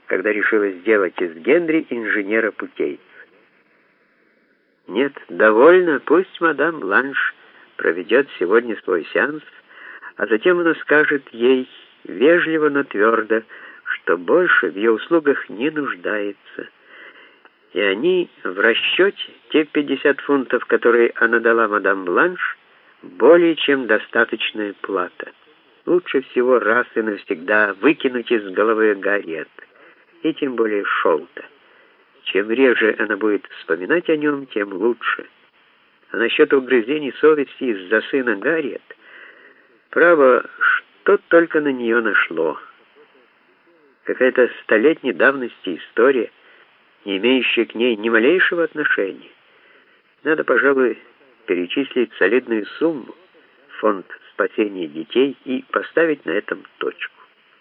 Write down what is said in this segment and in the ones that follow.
когда решила сделать из Генри инженера путей. Нет, довольно, пусть мадам Бланш проведет сегодня свой сеанс, а затем она скажет ей вежливо, но твердо, что больше в ее услугах не нуждается. И они в расчете, те 50 фунтов, которые она дала мадам Бланш, более чем достаточная плата. Лучше всего раз и навсегда выкинуть из головы Гарриет, и тем более Шолта. Чем реже она будет вспоминать о нем, тем лучше. А насчет угрызений совести из-за сына Гарриет, право, что только на нее нашло. Какая-то столетней давности история, не имеющая к ней ни малейшего отношения. Надо, пожалуй, перечислить солидную сумму в фонд спасения детей и поставить на этом точку.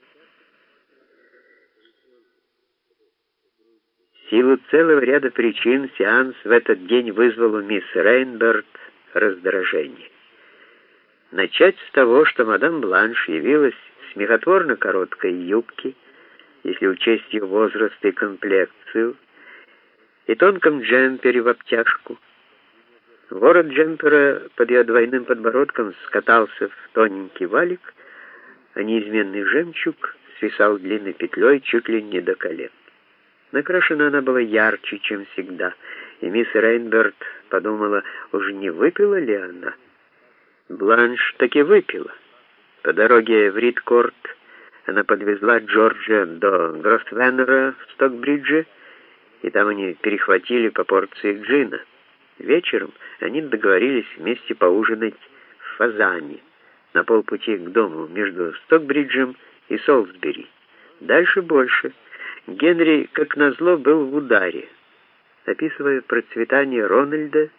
В силу целого ряда причин сеанс в этот день вызвал у мисс Рейнберт раздражение. Начать с того, что мадам Бланш явилась в смехотворно короткой юбке, если учесть ее возраст и комплекцию, и тонком джемпере в обтяжку. Ворот джемпера под ее двойным подбородком скатался в тоненький валик, а неизменный жемчуг свисал длинной петлей чуть ли не до колен. Накрашена она была ярче, чем всегда, и мисс Рейнберт подумала, уж не выпила ли она. Бланш таки выпила. По дороге в Ридкорт она подвезла Джорджа до Гроссвеннера в Стокбридже, и там они перехватили по порции джина. Вечером они договорились вместе поужинать в Фазане на полпути к дому между Стокбриджем и Солсбери. Дальше больше. Генри, как назло, был в ударе. Описывая процветание Рональда,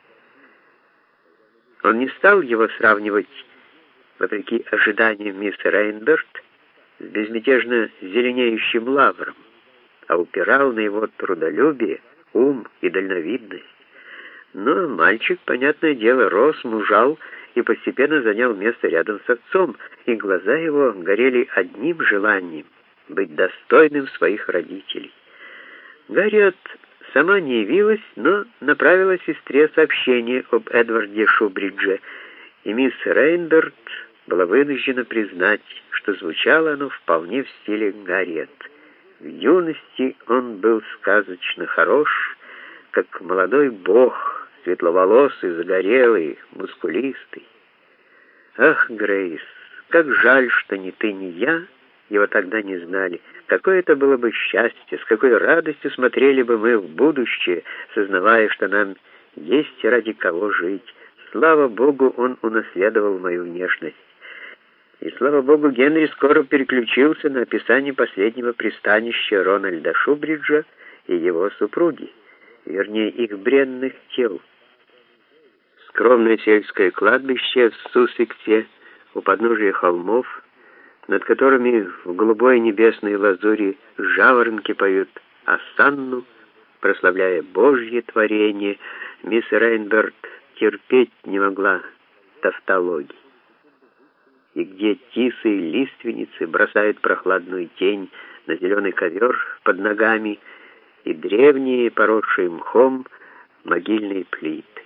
он не стал его сравнивать, вопреки ожиданиям мисс Рейнберт, с безмятежно зеленеющим лавром, а упирал на его трудолюбие, ум и дальновидность. Но мальчик, понятное дело, рос, мужал и постепенно занял место рядом с отцом, и глаза его горели одним желанием — быть достойным своих родителей. Гарриет сама не явилась, но направила сестре сообщение об Эдварде Шубридже, и мисс Рейнберт была вынуждена признать, что звучало оно вполне в стиле Гарриет. В юности он был сказочно хорош, как молодой бог, светловолосый, загорелый, мускулистый. Ах, Грейс, как жаль, что ни ты, ни я его тогда не знали. Какое это было бы счастье, с какой радостью смотрели бы мы в будущее, сознавая, что нам есть ради кого жить. Слава Богу, он унаследовал мою внешность. И, слава Богу, Генри скоро переключился на описание последнего пристанища Рональда Шубриджа и его супруги, вернее, их бренных тел. Скромное сельское кладбище в Суссексе у подножия холмов, над которыми в голубой небесной лазури жаворонки поют осанну, прославляя Божье творение, мисс Рейнберт терпеть не могла тавтологии. И где тисы и лиственницы бросают прохладную тень на зеленый ковер под ногами и древние, поросшие мхом, могильные плиты.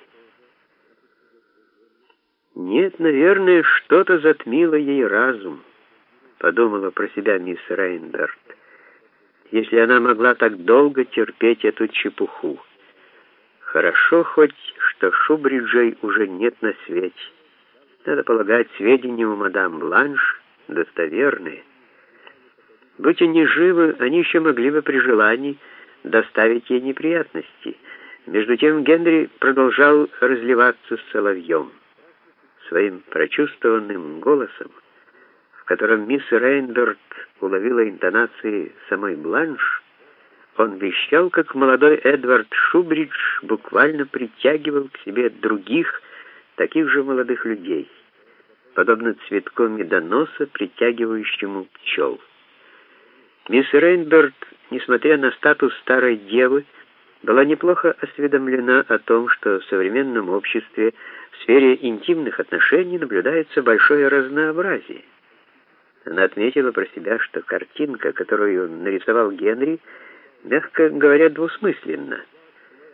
Нет, наверное, что-то затмило ей разум, подумала про себя мисс Рейнберт, если она могла так долго терпеть эту чепуху. Хорошо хоть, что Шубриджей уже нет на свете. Надо полагать, сведения у мадам Бланш достоверные. Будь они живы, они еще могли бы при желании доставить ей неприятности. Между тем Генри продолжал разливаться соловьем. Своим прочувствованным голосом, в котором мисс Рейнберт уловила интонации самой Бланш, он вещал, как молодой Эдвард Шубридж буквально притягивал к себе других, таких же молодых людей, подобно цветку медоноса, притягивающему пчел. Мисс Рейнберт, несмотря на статус старой девы, была неплохо осведомлена о том, что в современном обществе в сфере интимных отношений наблюдается большое разнообразие. Она отметила про себя, что картинка, которую нарисовал Генри, мягко говоря, двусмысленна.